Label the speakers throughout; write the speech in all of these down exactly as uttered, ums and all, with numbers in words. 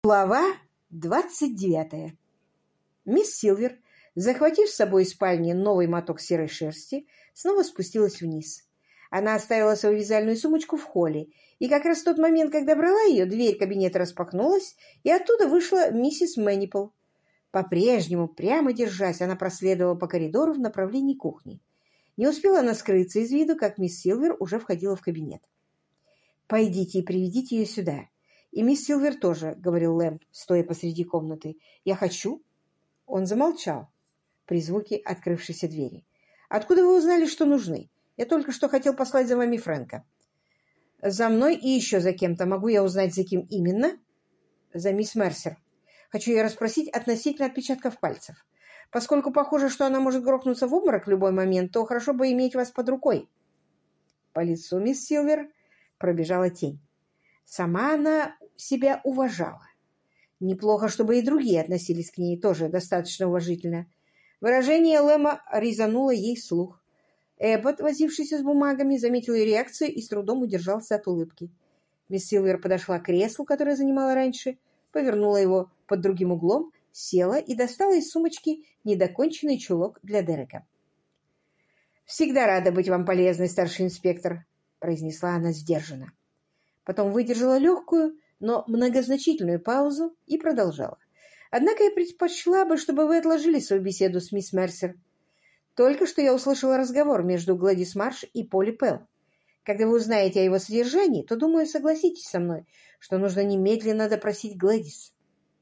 Speaker 1: Глава двадцать девятая. Мисс Силвер, захватив с собой из спальни новый моток серой шерсти, снова спустилась вниз. Она оставила свою вязальную сумочку в холле, и как раз в тот момент, когда брала ее, дверь кабинета распахнулась, и оттуда вышла миссис Мэнипл. По-прежнему, прямо держась, она проследовала по коридору в направлении кухни. Не успела она скрыться из виду, как мисс Силвер уже входила в кабинет. «Пойдите и приведите ее сюда. И мисс Силвер тоже», — говорил Лэм, стоя посреди комнаты. «Я хочу». Он замолчал при звуке открывшейся двери. «Откуда вы узнали, что нужны? Я только что хотел послать за вами Фрэнка». «За мной и еще за кем-то. Могу я узнать, за кем именно?» «За мисс Мерсер. Хочу ее расспросить относительно отпечатков пальцев. Поскольку похоже, что она может грохнуться в обморок в любой момент, то хорошо бы иметь вас под рукой». По лицу мисс Силвер пробежала тень. Сама она себя уважала. Неплохо, чтобы и другие относились к ней тоже достаточно уважительно. Выражение Лэма резануло ей слух. Эббот, возившийся с бумагами, заметил ее реакцию и с трудом удержался от улыбки. Мисс Силвер подошла к креслу, которое занимала раньше, повернула его под другим углом, села и достала из сумочки недоконченный чулок для Дерека. «Всегда рада быть вам полезной, старший инспектор», — произнесла она сдержанно. Потом выдержала легкую, но многозначительную паузу и продолжала. «Однако я предпочла бы, чтобы вы отложили свою беседу с мисс Мерсер. Только что я услышала разговор между Глэдис Марш и Полли Пелл. Когда вы узнаете о его содержании, то, думаю, согласитесь со мной, что нужно немедленно допросить Глэдис».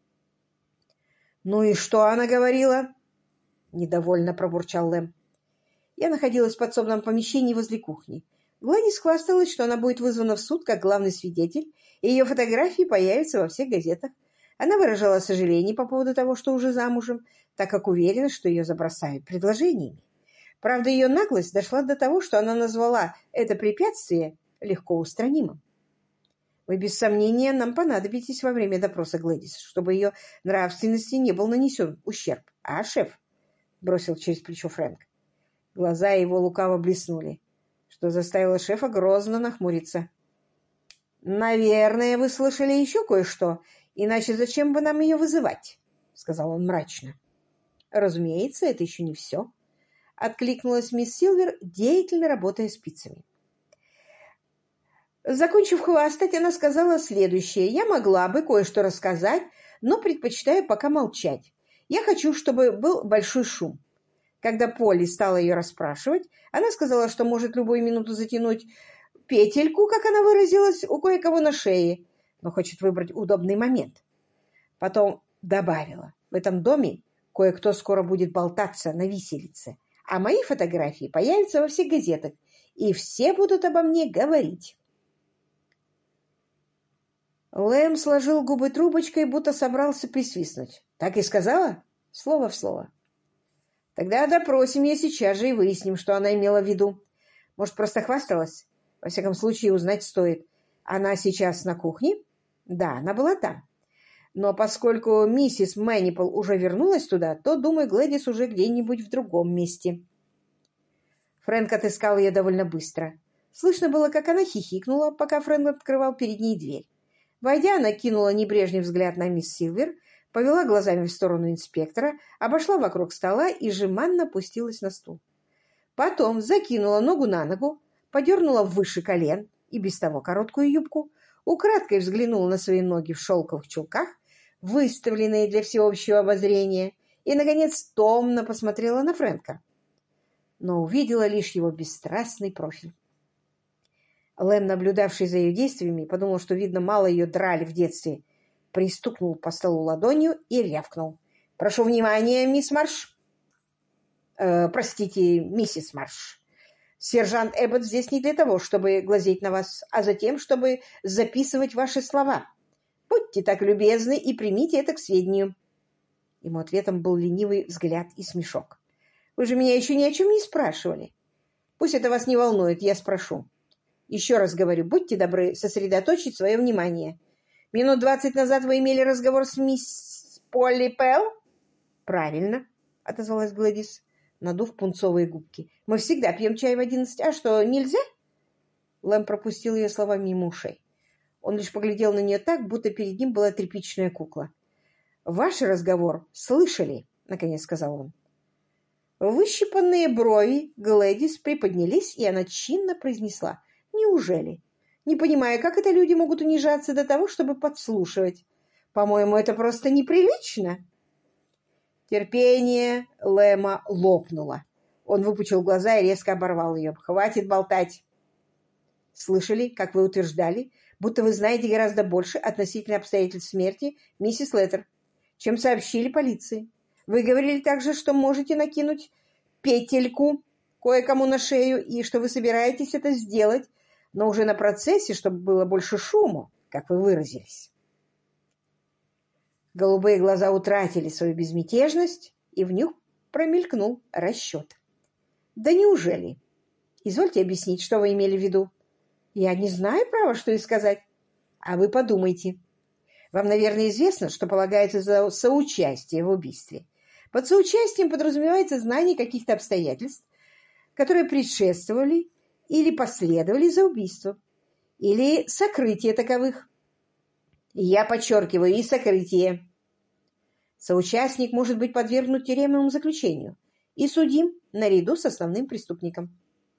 Speaker 1: «Ну и что она говорила?» — недовольно пробурчал Лэм. «Я находилась в подсобном помещении возле кухни. Гладис хвасталась, что она будет вызвана в суд как главный свидетель, и ее фотографии появятся во всех газетах. Она выражала сожаление по поводу того, что уже замужем, так как уверена, что ее забросают предложениями. Правда, ее наглость дошла до того, что она назвала это препятствие легко устранимым. Вы, без сомнения, нам понадобитесь во время допроса Глэдис, чтобы ее нравственности не был нанесен ущерб. А, шеф?» — бросил через плечо Фрэнк. Глаза его лукаво блеснули, что заставило шефа грозно нахмуриться. «Наверное, вы слышали еще кое-что, иначе зачем бы нам ее вызывать?» — сказал он мрачно. «Разумеется, это еще не все», — откликнулась мисс Силвер, деятельно работая спицами. Закончив хвастать, она сказала следующее. «Я могла бы кое-что рассказать, но предпочитаю пока молчать. Я хочу, чтобы был большой шум». Когда Полли стала ее расспрашивать, она сказала, что может любую минуту затянуть петельку, как она выразилась, у кое-кого на шее, но хочет выбрать удобный момент. Потом добавила: «В этом доме кое-кто скоро будет болтаться на виселице, а мои фотографии появятся во всех газетах, и все будут обо мне говорить». Лэм сложил губы трубочкой, будто собрался присвистнуть. «Так и сказала?» «Слово в слово». «Тогда допросим ее сейчас же и выясним, что она имела в виду. Может, просто хвасталась? Во всяком случае, узнать стоит. Она сейчас на кухне?» «Да, она была там. Но поскольку миссис Мэнипл уже вернулась туда, то, думаю, Глэдис уже где-нибудь в другом месте». Фрэнк отыскал ее довольно быстро. Слышно было, как она хихикнула, пока Фрэнк открывал перед ней дверь. Войдя, она кинула небрежный взгляд на мисс Силвер, повела глазами в сторону инспектора, обошла вокруг стола и жеманно опустилась на стул. Потом закинула ногу на ногу, подернула выше колен и без того короткую юбку, украдкой взглянула на свои ноги в шелковых чулках, выставленные для всеобщего обозрения, и, наконец, томно посмотрела на Фрэнка, но увидела лишь его бесстрастный профиль. Лэм, наблюдавший за ее действиями, подумал, что, видно, мало ее драли в детстве, пристукнул по столу ладонью и рявкнул: «Прошу внимания, мисс Марш!» э, «Простите, миссис Марш. Сержант Эббот здесь не для того, чтобы глазеть на вас, а за тем, чтобы записывать ваши слова. Будьте так любезны и примите это к сведению». Ему ответом был ленивый взгляд и смешок. «Вы же меня еще ни о чем не спрашивали. Пусть это вас не волнует, я спрошу. Еще раз говорю, будьте добры сосредоточить свое внимание. Минут двадцать назад вы имели разговор с мисс Полли Пелл?» «Правильно», — отозвалась Глэдис, надув пунцовые губки. «Мы всегда пьем чай в одиннадцать. А что, нельзя?» Лэм пропустил ее слова мимо ушей. Он лишь поглядел на нее так, будто перед ним была тряпичная кукла. «Ваш разговор слышали», — наконец сказал он. Выщипанные брови Глэдис приподнялись, и она чинно произнесла: «Неужели? Не понимаю, как это люди могут унижаться до того, чтобы подслушивать. По-моему, это просто неприлично». Терпение Лэма лопнуло. Он выпучил глаза и резко оборвал ее. «Хватит болтать!» «Слышали, как вы утверждали, будто вы знаете гораздо больше относительно обстоятельств смерти миссис Леттер, чем сообщили полиции. Вы говорили также, что можете накинуть петельку кое-кому на шею и что вы собираетесь это сделать, но уже на процессе, чтобы было больше шуму, как вы выразились». Голубые глаза утратили свою безмятежность, и в них промелькнул расчет. «Да неужели? Извольте объяснить, что вы имели в виду». «Я не знаю, право, что и сказать. А вы подумайте. Вам, наверное, известно, что полагается за соучастие в убийстве. Под соучастием подразумевается знание каких-то обстоятельств, которые предшествовали или последовали за убийством, или сокрытие таковых. Я подчеркиваю, и сокрытие. Соучастник может быть подвергнут тюремному заключению и судим наряду с основным преступником».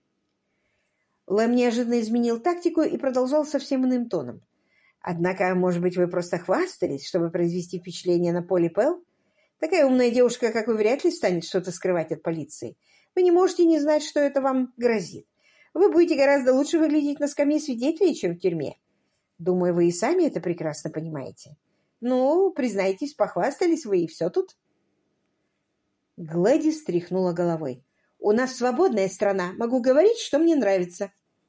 Speaker 1: Лэм неожиданно изменил тактику и продолжал совсем иным тоном. «Однако, может быть, вы просто хвастались, чтобы произвести впечатление на Полли Пелл? Такая умная девушка, как вы, вряд ли станет что-то скрывать от полиции. Вы не можете не знать, что это вам грозит. Вы будете гораздо лучше выглядеть на скамье свидетелей, чем в тюрьме. Думаю, вы и сами это прекрасно понимаете. Ну, признайтесь, похвастались вы, и все тут». Глэдис стряхнула головой. «У нас свободная страна. Могу говорить, что мне нравится».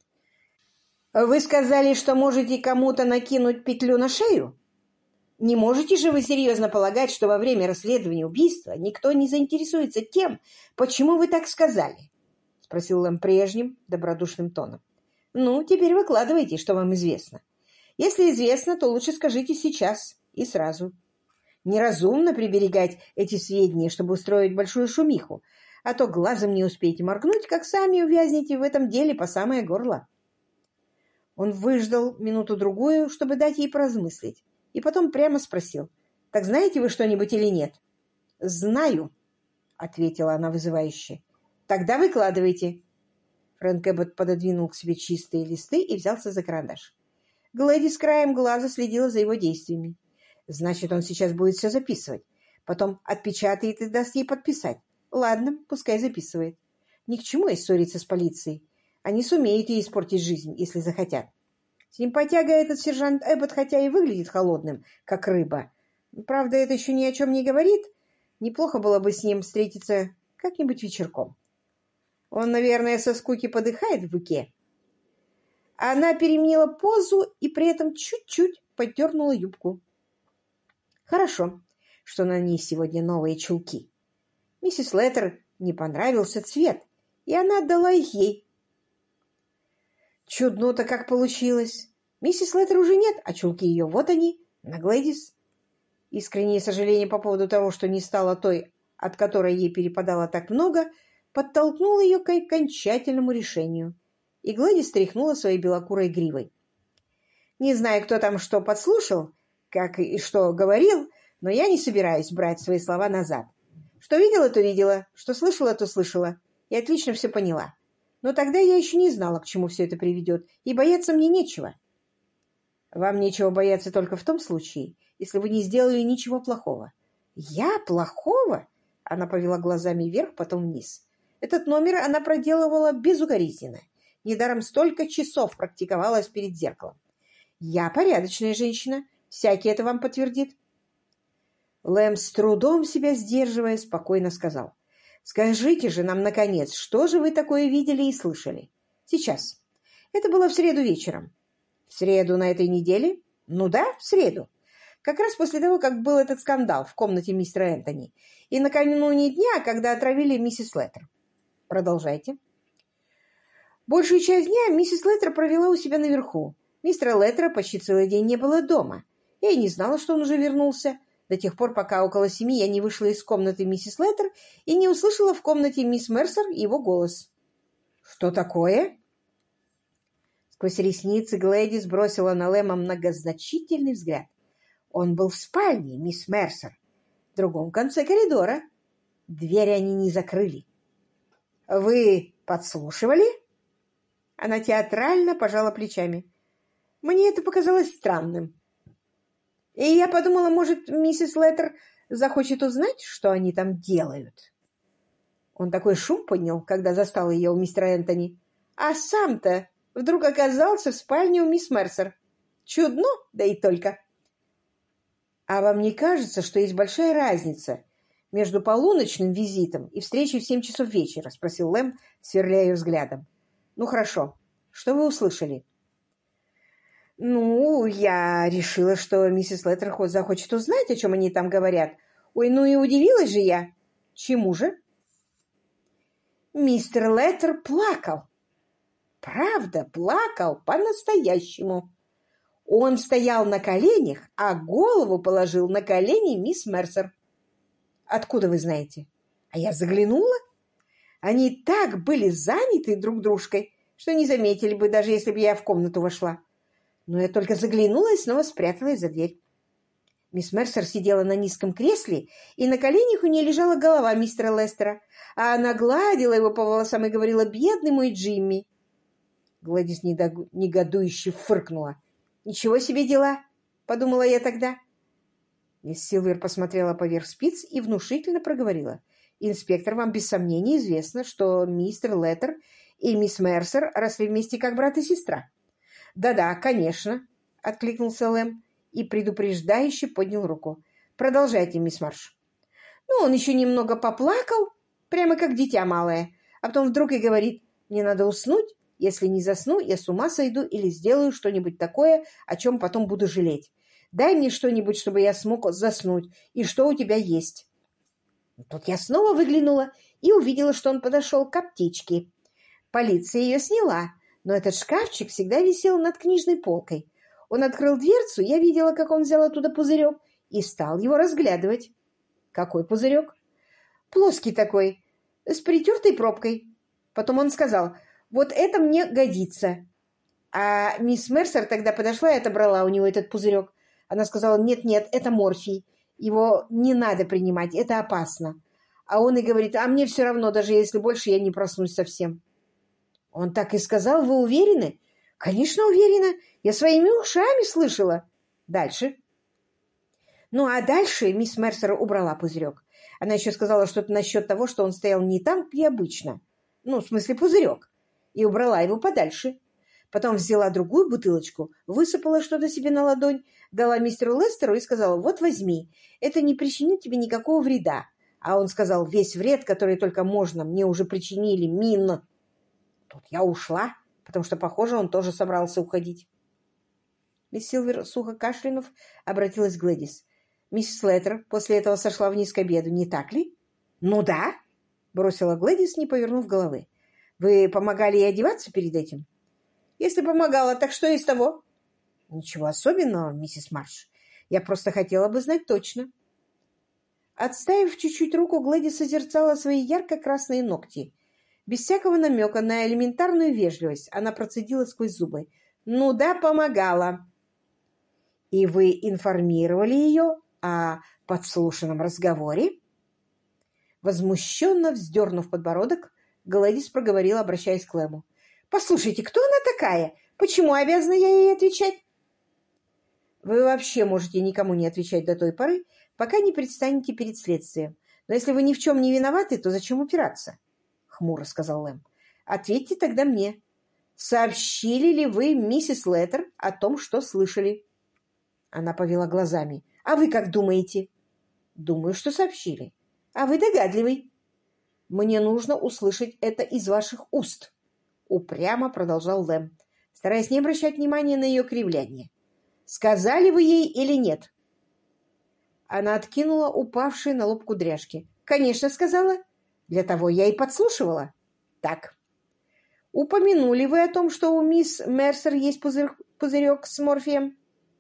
Speaker 1: «Вы сказали, что можете кому-то накинуть петлю на шею? Не можете же вы серьезно полагать, что во время расследования убийства никто не заинтересуется тем, почему вы так сказали?» — спросил Лэм прежним добродушным тоном. «Ну, теперь выкладывайте, что вам известно. Если известно, то лучше скажите сейчас и сразу. Неразумно приберегать эти сведения, чтобы устроить большую шумиху, а то глазом не успеете моргнуть, как сами увязнете в этом деле по самое горло». Он выждал минуту-другую, чтобы дать ей поразмыслить, и потом прямо спросил: «Так знаете вы что-нибудь или нет?» «Знаю», — ответила она вызывающе. «Тогда выкладывайте». Фрэнк Эббот пододвинул к себе чистые листы и взялся за карандаш. Глэдис краем глаза следила за его действиями. «Значит, он сейчас будет все записывать. Потом отпечатает и даст ей подписать. Ладно, пускай записывает. Ни к чему ей ссориться с полицией. Они сумеют ей испортить жизнь, если захотят. Симпатяга этот сержант Эббот, хотя и выглядит холодным, как рыба. Правда, это еще ни о чем не говорит. Неплохо было бы с ним встретиться как-нибудь вечерком. Он, наверное, со скуки подыхает в быке». Она переменила позу и при этом чуть-чуть поддернула юбку. «Хорошо, что на ней сегодня новые чулки. Миссис Леттер не понравился цвет, и она отдала их ей». «Чудно-то как получилось. Миссис Леттер уже нет, а чулки ее вот они, на Глэдис». Искреннее сожаление по поводу того, что не стало той, от которой ей перепадало так много, подтолкнуло ее к окончательному решению, и Глэдис стряхнула своей белокурой гривой. «Не знаю, кто там что подслушал, как и что говорил, но я не собираюсь брать свои слова назад. Что видела, то видела, что слышала, то слышала, и отлично все поняла. Но тогда я еще не знала, к чему все это приведет, и бояться мне нечего». «Вам нечего бояться только в том случае, если вы не сделали ничего плохого». «Я плохого?» — она повела глазами вверх, потом вниз. Этот номер она проделывала безукоризненно. Недаром столько часов практиковалась перед зеркалом. «Я порядочная женщина. Всякий это вам подтвердит». Лэм, с трудом себя сдерживая, спокойно сказал: «Скажите же нам, наконец, что же вы такое видели и слышали? Сейчас. Это было в среду вечером». «В среду на этой неделе?» «Ну да, в среду. Как раз после того, как был этот скандал в комнате мистера Энтони. И накануне дня, когда отравили миссис Леттер». «Продолжайте». «Большую часть дня миссис Леттер провела у себя наверху. Мистера Леттера почти целый день не было дома. Я и не знала, что он уже вернулся, до тех пор, пока около семи я не вышла из комнаты миссис Леттер и не услышала в комнате мисс Мерсер его голос». «Что такое?» Сквозь ресницы Глэдис бросила на Лэма многозначительный взгляд. Он был в спальне, мисс Мерсер, в другом конце коридора. Дверь они не закрыли. «Вы подслушивали?» Она театрально пожала плечами. «Мне это показалось странным. И я подумала, может, миссис Леттер захочет узнать, что они там делают». Он такой шум поднял, когда застал ее у мистера Энтони. А сам-то вдруг оказался в спальне у мисс Мерсер. Чудно, да и только. «А вам не кажется, что есть большая разница между полуночным визитом и встречей в семь часов вечера?» — спросил Лэм, сверляя ее взглядом. «Ну, хорошо. Что вы услышали?» «Ну, я решила, что миссис Леттер захочет узнать, о чем они там говорят. Ой, ну и удивилась же я. Чему же?» Мистер Леттер плакал. Правда, плакал по-настоящему. Он стоял на коленях, а голову положил на колени мисс Мерсер. «Откуда вы знаете?» «А я заглянула. Они так были заняты друг дружкой, что не заметили бы, даже если бы я в комнату вошла. Но я только заглянула и снова спряталась за дверь. Мисс Мерсер сидела на низком кресле, и на коленях у нее лежала голова мистера Лестера, а она гладила его по волосам и говорила: «Бедный мой Джимми». Гладис негодующе фыркнула. «Ничего себе дела!» — подумала я тогда. Мисс Силвер посмотрела поверх спиц и внушительно проговорила: «Инспектор, вам без сомнения известно, что мистер Леттер и мисс Мерсер росли вместе как брат и сестра». «Да-да, конечно», — откликнулся Лэм и предупреждающе поднял руку. «Продолжайте, мисс Марш». Ну, он еще немного поплакал, прямо как дитя малое, а потом вдруг и говорит: «Мне надо уснуть. Если не засну, я с ума сойду или сделаю что-нибудь такое, о чем потом буду жалеть. Дай мне что-нибудь, чтобы я смог заснуть. И что у тебя есть?» Тут я снова выглянула и увидела, что он подошел к аптечке. Полиция ее сняла, но этот шкафчик всегда висел над книжной полкой. Он открыл дверцу, я видела, как он взял оттуда пузырек и стал его разглядывать. «Какой пузырек?» «Плоский такой, с притертой пробкой». Потом он сказал: «Вот это мне годится». А мисс Мерсер тогда подошла и отобрала у него этот пузырек. Она сказала: «Нет-нет, это морфий. Его не надо принимать, это опасно». А он и говорит: «А мне все равно, даже если больше я не проснусь совсем». «Он так и сказал? Вы уверены?» «Конечно, уверена. Я своими ушами слышала». «Дальше?» Ну, а дальше мисс Мерсер убрала пузырек. Она еще сказала что-то насчет того, что он стоял не там, где обычно. Ну, в смысле, пузырек. И убрала его подальше. Потом взяла другую бутылочку, высыпала что-то себе на ладонь, дала мистеру Лестеру и сказала: «Вот возьми, это не причинит тебе никакого вреда». А он сказал: «Весь вред, который только можно, мне уже причинили, Мин». Тут я ушла, потому что, похоже, он тоже собрался уходить. Мисс Силвер, сухо кашлянув, обратилась к Глэдис. «Миссис Леттер после этого сошла вниз к обеду, не так ли?» «Ну да», — бросила Глэдис, не повернув головы. «Вы помогали ей одеваться перед этим?» «Если помогала, так что из того?» «Ничего особенного, миссис Марш. Я просто хотела бы знать точно». Отставив чуть-чуть руку, Глэдис созерцала свои ярко-красные ногти. Без всякого намека на элементарную вежливость она процедила сквозь зубы: «Ну да, помогала». «И вы информировали ее о подслушанном разговоре?» Возмущенно вздернув подбородок, Глэдис проговорила, обращаясь к Лэму: «Послушайте, кто она такая? Почему обязана я ей отвечать?» «Вы вообще можете никому не отвечать до той поры, пока не предстанете перед следствием. Но если вы ни в чем не виноваты, то зачем упираться?» — хмуро сказал Лэм. «Ответьте тогда мне. Сообщили ли вы миссис Леттер о том, что слышали?» Она повела глазами. «А вы как думаете?» «Думаю, что сообщили. А вы догадливый». «Мне нужно услышать это из ваших уст», — упрямо продолжал Лэм, стараясь не обращать внимания на ее кривляние. «Сказали вы ей или нет?» Она откинула упавшие на лоб кудряшки. «Конечно, сказала. Для того я и подслушивала». «Так. Упомянули вы о том, что у мисс Мерсер есть пузырь, пузырек с морфием?»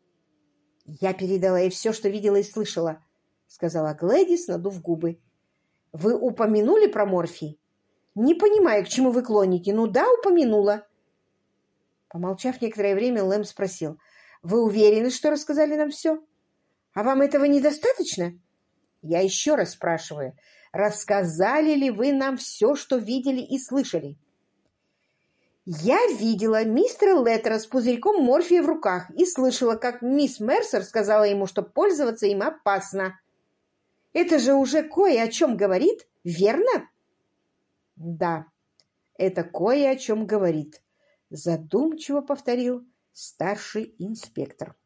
Speaker 1: «Я передала ей все, что видела и слышала», — сказала Глэдис, надув губы. «Вы упомянули про морфий?» «Не понимаю, к чему вы клоните. Ну да, упомянула». Помолчав некоторое время, Лэм спросил: «Вы уверены, что рассказали нам все? А вам этого недостаточно?» «Я еще раз спрашиваю, рассказали ли вы нам все, что видели и слышали?» «Я видела мистера Леттера с пузырьком морфия в руках и слышала, как мисс Мерсер сказала ему, что пользоваться им опасно. Это же уже кое о чем говорит, верно?» «Да, это кое о чем говорит», — задумчиво повторил старший инспектор.